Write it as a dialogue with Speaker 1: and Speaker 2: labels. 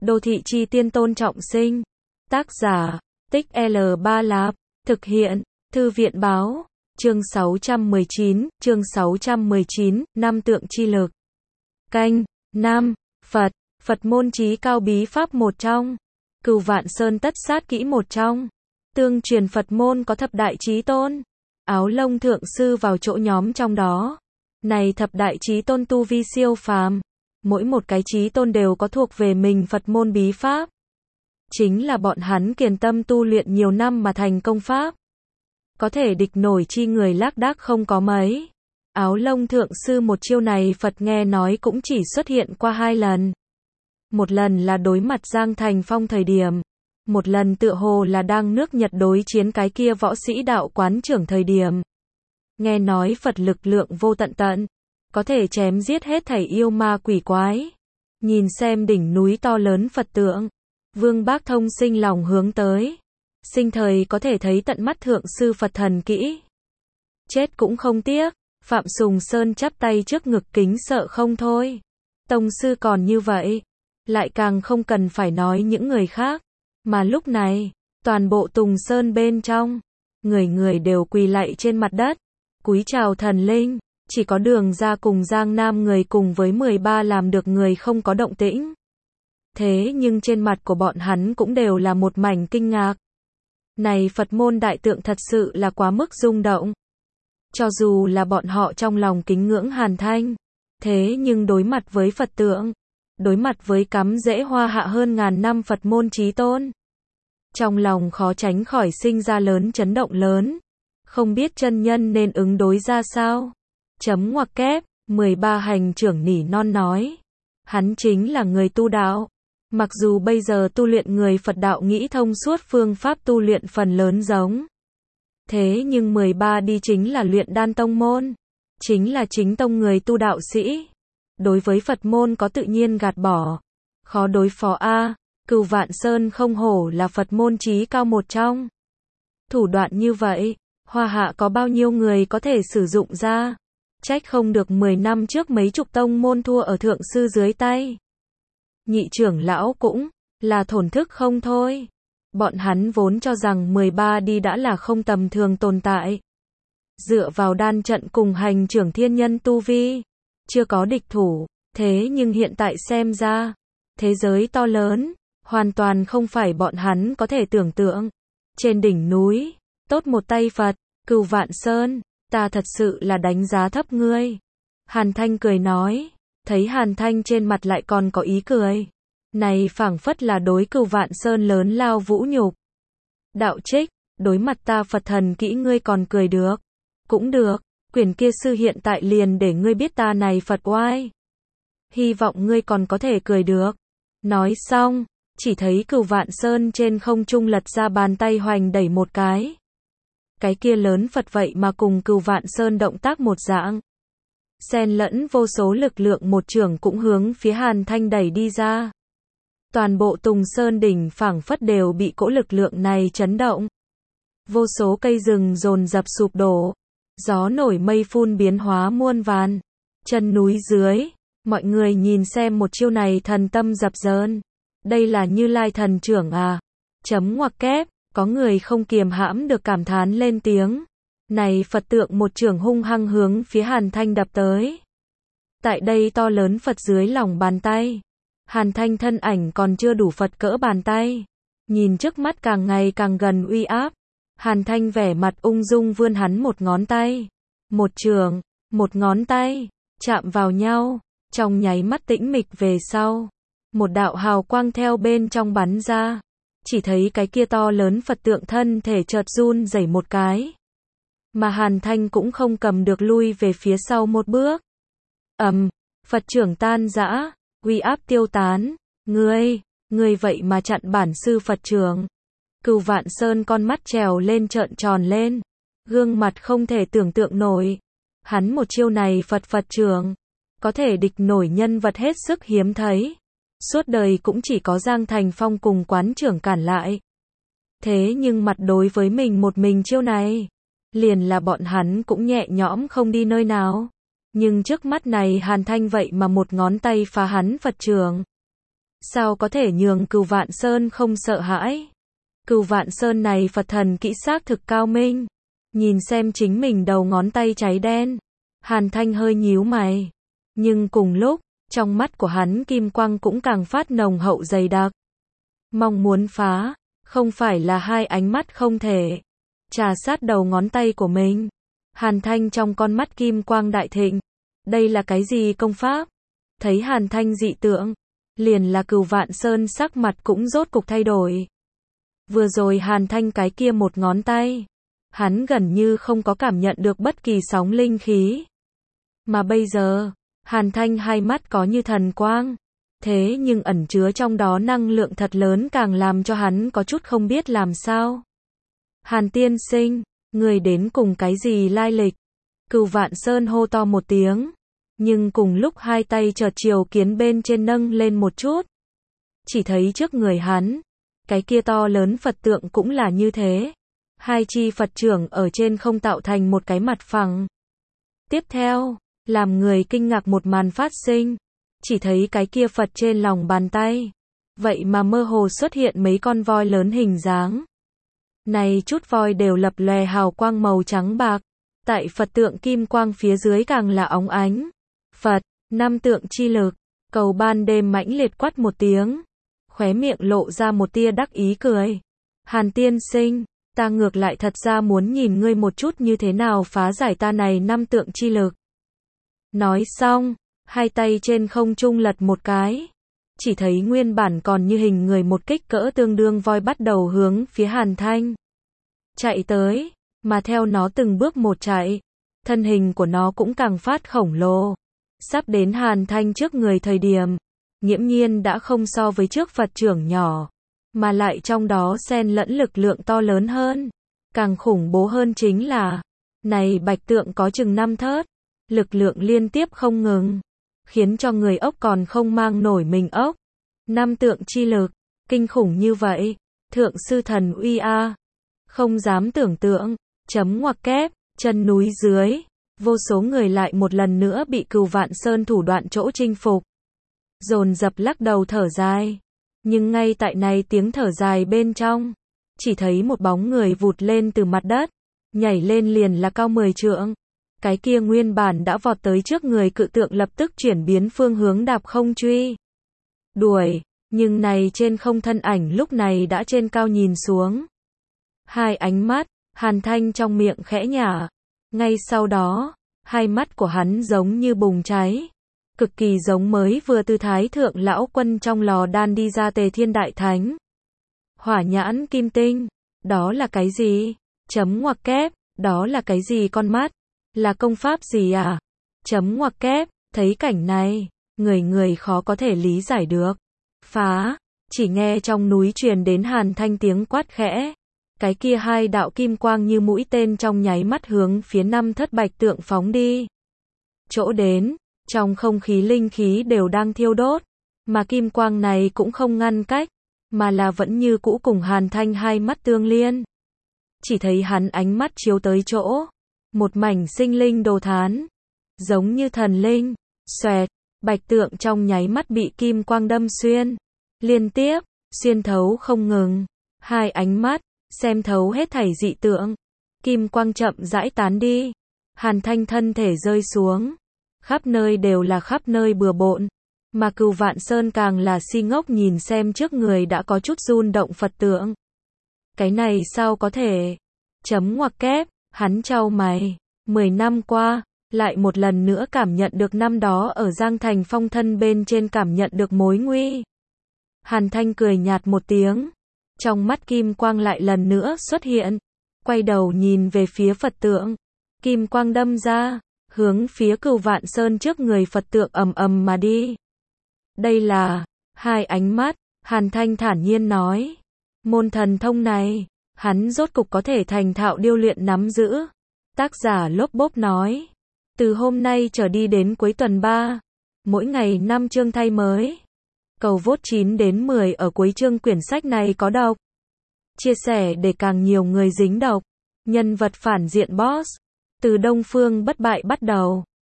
Speaker 1: Đô thị chi tiên Tôn Trọng Sinh. Tác giả, Tích L Ba Lạp. Thực hiện, Thư viện Báo. Chương 619, Năm tượng chi lực. Canh, Nam, Phật. Phật môn chí cao bí pháp một trong. Cửu vạn sơn tất sát kỹ một trong. Tương truyền Phật môn có thập đại chí tôn. Áo lông thượng sư vào chỗ nhóm trong đó. Này thập đại chí tôn tu vi siêu phàm. Mỗi một cái chí tôn đều có thuộc về mình Phật môn bí pháp. Chính là bọn hắn kiền tâm tu luyện nhiều năm mà thành công pháp. Có thể địch nổi chi người lác đác không có mấy. Áo lông thượng sư một chiêu này Phật nghe nói cũng chỉ xuất hiện qua 2 lần. Một lần là đối mặt Giang Thành Phong thời điểm. Một lần tựa hồ là đang nước Nhật đối chiến cái kia võ sĩ đạo quán trưởng thời điểm. Nghe nói Phật lực lượng vô tận tận. Có thể chém giết hết thảy yêu ma quỷ quái. Nhìn xem đỉnh núi to lớn Phật tượng. Vương Bác Thông sinh lòng hướng tới. Sinh thời có thể thấy tận mắt thượng sư Phật thần kỹ. Chết cũng không tiếc. Phạm Sùng Sơn chắp tay trước ngực kính sợ không thôi. Tông sư còn như vậy. Lại càng không cần phải nói những người khác. Mà lúc này, toàn bộ Tùng Sơn bên trong. Người người đều quỳ lạy trên mặt đất. Cúi chào thần linh. Chỉ có Đường Ra cùng Giang Nam người cùng với 13 làm được người không có động tĩnh. Thế nhưng trên mặt của bọn hắn cũng đều là một mảnh kinh ngạc. Này Phật môn đại tượng thật sự là quá mức rung động. Cho dù là bọn họ trong lòng kính ngưỡng Hàn Thanh. Thế nhưng đối mặt với Phật tượng. Đối mặt với cắm rễ hoa hạ hơn ngàn năm Phật môn chí tôn. Trong lòng khó tránh khỏi sinh ra lớn chấn động lớn. Không biết chân nhân nên ứng đối ra sao. Chấm ngoặc kép, 13 hành trưởng nỉ non nói. Hắn chính là người tu đạo. Mặc dù bây giờ tu luyện người Phật đạo nghĩ thông suốt phương pháp tu luyện phần lớn giống. Thế nhưng 13 đi chính là luyện đan tông môn. Chính là chính tông người tu đạo sĩ. Đối với Phật môn có tự nhiên gạt bỏ. Khó đối phó a. Cửu Vạn Sơn không hổ là Phật môn chí cao một trong. Thủ đoạn như vậy, Hoa hạ có bao nhiêu người có thể sử dụng ra. Trách không được 10 năm trước mấy chục tông môn thua ở thượng sư dưới tay. Nhị trưởng lão cũng là thổn thức không thôi. Bọn hắn vốn cho rằng 13 đi đã là không tầm thường tồn tại. Dựa vào đan trận cùng hành trưởng thiên nhân tu vi. Chưa có địch thủ. Thế nhưng hiện tại xem ra. Thế giới to lớn. Hoàn toàn không phải bọn hắn có thể tưởng tượng. Trên đỉnh núi. Tốt một tay Phật. Cửu Vạn Sơn. Ta thật sự là đánh giá thấp ngươi. Hàn Thanh cười nói. Thấy Hàn Thanh trên mặt lại còn có ý cười. Này phảng phất là đối Cửu Vạn Sơn lớn lao vũ nhục. Đạo trích. Đối mặt ta Phật thần kỹ ngươi còn cười được. Cũng được. Quyển kia sư hiện tại liền để ngươi biết ta này Phật oai. Hy vọng ngươi còn có thể cười được. Nói xong. Chỉ thấy Cửu Vạn Sơn trên không trung lật ra bàn tay hoành đẩy một cái. Cái kia lớn Phật vậy mà cùng Cửu Vạn Sơn động tác một dạng. Xen lẫn vô số lực lượng một trường cũng hướng phía Hàn Thanh đẩy đi ra. Toàn bộ Tùng Sơn đỉnh phảng phất đều bị cỗ lực lượng này chấn động. Vô số cây rừng dồn dập sụp đổ. Gió nổi mây phun biến hóa muôn vàn. Chân núi dưới, mọi người nhìn xem một chiêu này thần tâm dập dờn. Đây là Như Lai thần trưởng à? Chấm ngoặc kép. Có người không kiềm hãm được cảm thán lên tiếng. Này Phật tượng một trường hung hăng hướng phía Hàn Thanh đập tới. Tại đây to lớn Phật dưới lòng bàn tay. Hàn Thanh thân ảnh còn chưa đủ Phật cỡ bàn tay. Nhìn trước mắt càng ngày càng gần uy áp. Hàn Thanh vẻ mặt ung dung vươn hắn một ngón tay. Một trường, một ngón tay, chạm vào nhau. Trong nháy mắt tĩnh mịch về sau. Một đạo hào quang theo bên trong bắn ra. Chỉ thấy cái kia to lớn Phật tượng thân thể chợt run rẩy một cái. Mà Hàn Thanh cũng không cầm được lui về phía sau một bước. Phật trưởng tan rã, uy áp tiêu tán. Ngươi vậy mà chặn bản sư Phật trưởng. Cửu Vạn Sơn con mắt trèo lên trợn tròn lên. Gương mặt không thể tưởng tượng nổi. Hắn một chiêu này Phật trưởng. Có thể địch nổi nhân vật hết sức hiếm thấy. Suốt đời cũng chỉ có Giang Thành Phong cùng quán trưởng cản lại. Thế nhưng mặt đối với mình một mình chiêu này. Liền là bọn hắn cũng nhẹ nhõm không đi nơi nào. Nhưng trước mắt này Hàn Thanh vậy mà một ngón tay phá hắn Phật trưởng. sao có thể nhường Cửu Vạn Sơn không sợ hãi. Cửu Vạn Sơn này Phật thần kỹ xác thực cao minh. Nhìn xem chính mình đầu ngón tay cháy đen, Hàn Thanh hơi nhíu mày. Nhưng cùng lúc, trong mắt của hắn kim quang cũng càng phát nồng hậu dày đặc. Mong muốn phá, không phải là hai ánh mắt không thể. Trà sát đầu ngón tay của mình. Hàn Thanh trong con mắt kim quang đại thịnh. Đây là cái gì công pháp? Thấy Hàn Thanh dị tượng, liền là Cửu Vạn Sơn sắc mặt cũng rốt cục thay đổi. Vừa rồi Hàn Thanh cái kia một ngón tay, hắn gần như không có cảm nhận được bất kỳ sóng linh khí. Mà bây giờ, Hàn Thanh hai mắt có như thần quang, thế nhưng ẩn chứa trong đó năng lượng thật lớn càng làm cho hắn có chút không biết làm sao. Hàn tiên sinh, người đến cùng cái gì lai lịch? Cửu Vạn Sơn hô to một tiếng, nhưng cùng lúc hai tay chợt chiều kiến bên trên nâng lên một chút. Chỉ thấy trước người hắn, cái kia to lớn Phật tượng cũng là như thế. Hai chi Phật trưởng ở trên không tạo thành một cái mặt phẳng. Tiếp theo, làm người kinh ngạc một màn phát sinh. Chỉ thấy cái kia Phật trên lòng bàn tay. Vậy mà mơ hồ xuất hiện mấy con voi lớn hình dáng. Này chút voi đều lập lòe hào quang màu trắng bạc. Tại Phật tượng kim quang phía dưới càng là óng ánh. Phật, năm tượng chi lực. Cầu ban đêm mãnh liệt quát một tiếng. Khóe miệng lộ ra một tia đắc ý cười. Hàn tiên sinh, ta ngược lại thật ra muốn nhìn ngươi một chút như thế nào phá giải ta này năm tượng chi lực. Nói xong, hai tay trên không trung lật một cái. Chỉ thấy nguyên bản còn như hình người một kích cỡ tương đương voi bắt đầu hướng phía Hàn Thanh chạy tới, mà theo nó từng bước một chạy, thân hình của nó cũng càng phát khổng lồ. Sắp đến Hàn Thanh trước người thời điểm, nghiễm nhiên đã không so với trước Phật trưởng nhỏ, mà lại trong đó xen lẫn lực lượng to lớn hơn. Càng khủng bố hơn chính là, này bạch tượng có chừng 5 thớt, lực lượng liên tiếp không ngừng, khiến cho người ốc còn không mang nổi mình ốc. 5 tượng chi lực, kinh khủng như vậy, thượng sư thần uy a, không dám tưởng tượng, chấm ngoặc kép, chân núi dưới, vô số người lại một lần nữa bị Cửu Vạn Sơn thủ đoạn chỗ chinh phục. Dồn dập lắc đầu thở dài, nhưng ngay tại này tiếng thở dài bên trong, chỉ thấy một bóng người vụt lên từ mặt đất, nhảy lên liền là cao 10 trượng. Cái kia nguyên bản đã vọt tới trước người cự tượng lập tức chuyển biến phương hướng đạp không truy đuổi, nhưng này trên không thân ảnh lúc này đã trên cao nhìn xuống. Hai ánh mắt, Hàn Thanh trong miệng khẽ nhả, ngay sau đó, hai mắt của hắn giống như bùng cháy, cực kỳ giống mới vừa từ Thái Thượng Lão Quân trong lò đan đi ra Tề Thiên Đại Thánh. Hỏa nhãn kim tinh, đó là cái gì? Chấm ngoặc kép, đó là cái gì con mắt? Là công pháp gì à? Chấm ngoặc kép, thấy cảnh này, người khó có thể lý giải được. Phá, chỉ nghe trong núi truyền đến Hàn Thanh tiếng quát khẽ. Cái kia hai đạo kim quang như mũi tên trong nháy mắt hướng phía 5 thất bạch tượng phóng đi. Chỗ đến, trong không khí linh khí đều đang thiêu đốt, mà kim quang này cũng không ngăn cách, mà là vẫn như cũ cùng Hàn Thanh hai mắt tương liên. Chỉ thấy hắn ánh mắt chiếu tới chỗ, một mảnh sinh linh đồ thán, giống như thần linh, xoẹt, bạch tượng trong nháy mắt bị kim quang đâm xuyên, liên tiếp, xuyên thấu không ngừng, hai ánh mắt, xem thấu hết thảy dị tượng, kim quang chậm rãi tán đi, Hàn Thanh thân thể rơi xuống, khắp nơi đều là khắp nơi bừa bộn, mà Cửu Vạn Sơn càng là si ngốc nhìn xem trước người đã có chút run động Phật tượng. Cái này sao có thể? Chấm ngoặc kép, hắn chau mày, 10 năm qua, lại một lần nữa cảm nhận được năm đó ở Giang Thành phong thân bên trên cảm nhận được mối nguy. Hàn Thanh cười nhạt một tiếng, trong mắt kim quang lại lần nữa xuất hiện, quay đầu nhìn về phía Phật tượng, kim quang đâm ra, hướng phía Cửu Vạn Sơn trước người Phật tượng ầm ầm mà đi. Đây là, hai ánh mắt, Hàn Thanh thản nhiên nói, môn thần thông này, hắn rốt cục có thể thành thạo điêu luyện nắm giữ. Tác giả Lốp Bốp nói, từ hôm nay trở đi đến cuối tuần 3, mỗi ngày 5 chương thay mới. Cầu vote 9 đến 10 ở cuối chương quyển sách này có độc. Chia sẻ để càng nhiều người dính độc. Nhân vật phản diện boss, từ Đông Phương Bất Bại bắt đầu.